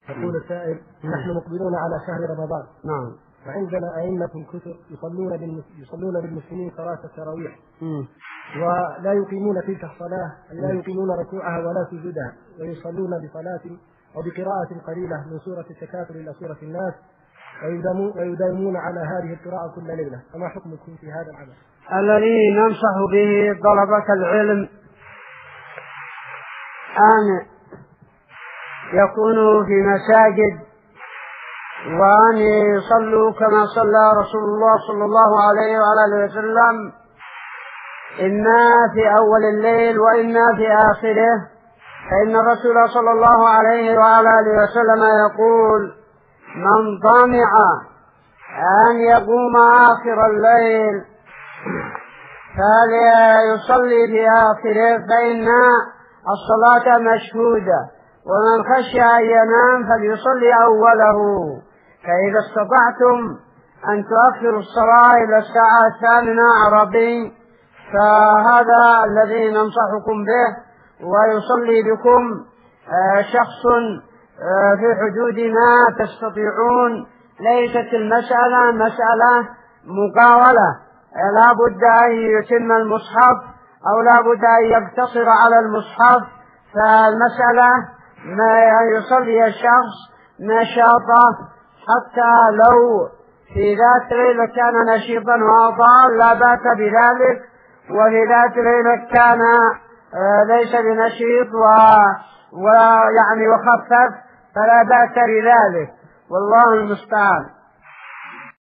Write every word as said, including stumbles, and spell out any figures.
يقول السائل: نحن مقبلون على شهر رمضان. نعم. وعندنا أئمة كثر يصلون يصلون بالمسلمين صلاة التراويح، ولا يقيمون تلك الصلاة، لا يقيمون ركوعها ولا سجودها، ويصلون بصلاة أو بقراءة قليلة من سورة التكاثر إلى سورة الناس، ويداومون على هذه القراءة كل ليلة، فما حكمكم في هذا العمل؟ الذي ننصح به طلبة العلم أن يكونوا في مساجد، وأن يصلوا كما صلى رسول الله صلى الله عليه وآله وسلم، إما في أول الليل وإما في آخره، فإن الرسول صلى الله عليه وآله وسلم يقول: من طمع أن يقوم آخر الليل فليصلي في آخره، فإن الصلاة مشهودة، ومن خشي أن ينام فليصلي أوله. فإذا استطعتم أن تؤخروا الصلاة إلى الساعة الثامنة عربي فهذا الذي ننصحكم به، ويصلي بكم شخص في حدود ما تستطيعون. ليست المسألة مسألة مقاولة، لا بد أن يتم المصحف أو لا بد أن يقتصر على المصحف، فالمسألة ما يصلي الشخص نشاطه، حتى لو في ذات ليلة كان نشيطا وأطال لا بأس بذلك، وفي ذات ليلة كان ليس بنشيط ويعني وخفف فلا بأس بذلك، والله المستعان.